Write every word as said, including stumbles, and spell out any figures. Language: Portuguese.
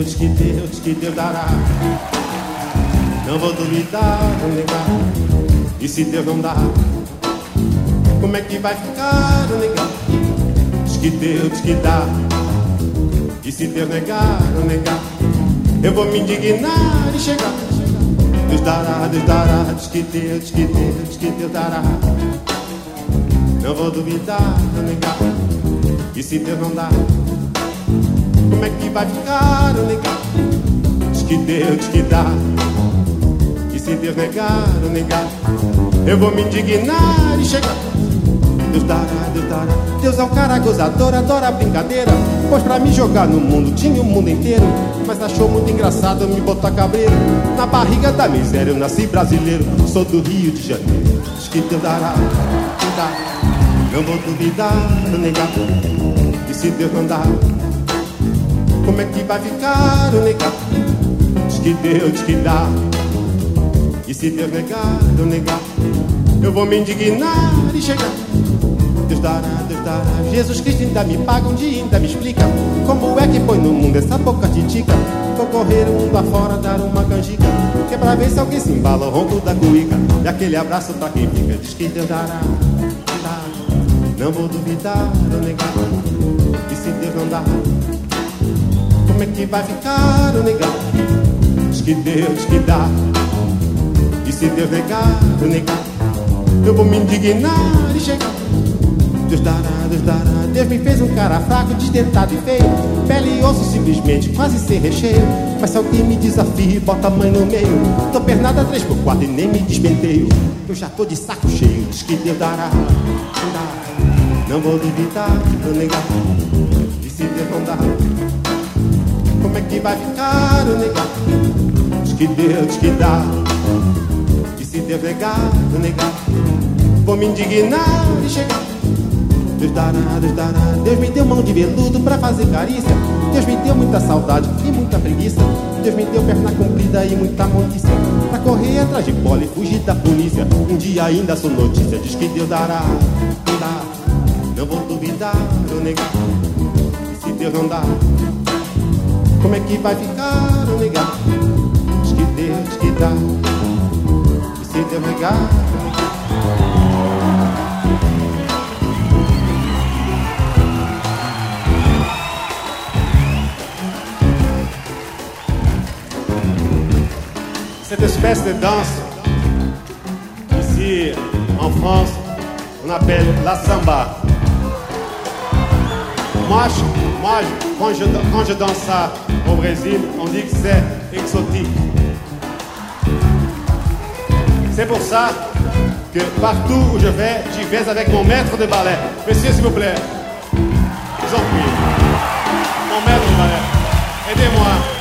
Deus, que Deus, que Deus dará. Não vou duvidar, não negar. E se Deus não dá, como é que vai ficar, não negar? Diz que Deus que dá. E se Deus negar, não negar, eu vou me indignar e chegar. Deus dará, Deus dará. Diz que Deus, que Deus, que Deus dará. Não vou duvidar, não negar. E se Deus não dá, como é que vai ficar, não negar? Diz que Deus que dá. E se Deus negar, não negar, eu vou me indignar e chegar. Deus dará, Deus dará. Deus é o cara gozador, adora a brincadeira. Pois pra me jogar no mundo tinha o mundo inteiro, mas achou muito engraçado me botar cabreiro. Na barriga da miséria eu nasci brasileiro, sou do Rio de Janeiro. Diz que Deus dará, Deus dará. Não vou duvidar, não negar. E se Deus não dá, como é que vai ficar, não negar? Diz que Deus que dá. E se Deus negar, não negar, eu vou me indignar e chegar. Deus dará, Deus dará. Jesus Cristo ainda me paga um dia, ainda me explica como é que põe no mundo essa boca titica. Vou correr o mundo afora, dar uma canjica, que é pra ver se alguém se embala o ronco da cuíca. E aquele abraço pra quem fica. Diz que Deus dará, Deus dará. Não vou duvidar, não negar. E se Deus não dá, como é que vai ficar, não negar? Diz que Deus que dá. E se Deus negar, não negar, eu vou me indignar e chegar. Deus dará, Deus dará. Deus me fez um cara fraco, desdentado e feio, pele e osso simplesmente, quase sem recheio. Mas se alguém me desafia e bota a mãe no meio, tô pernada três por quatro e nem me despenteio. Eu já tô de saco cheio. Diz que Deus dará, Deus dará. Não vou duvidar, não negar. E se Deus não dá, como é que vai ficar, não negar? Diz que Deus que dá. E se Deus negar, não negar, vou me indignar e chegar. Deus dará, Deus dará. Deus me deu mão de veludo pra fazer carícia. Deus me deu muita saudade e muita preguiça. Deus me deu perna comprida e muita molícia, pra correr atrás de bola e fugir da polícia. Um dia ainda sou notícia. Diz que Deus dará, Deus dará. Não vou duvidar, não negar. E se Deus não dá, como é que vai ficar, não negar? Diz que Deus que dá. E se Deus negar, não negar. Cette espèce de danse, ici en France, on appelle la samba. Moi, je, moi quand, je, quand je danse ça au Brésil, on dit que c'est exotique. C'est pour ça que partout où je vais, j'y vais avec mon maître de ballet. Messieurs, s'il vous plaît, je vous en prie. Mon maître de ballet, aidez-moi.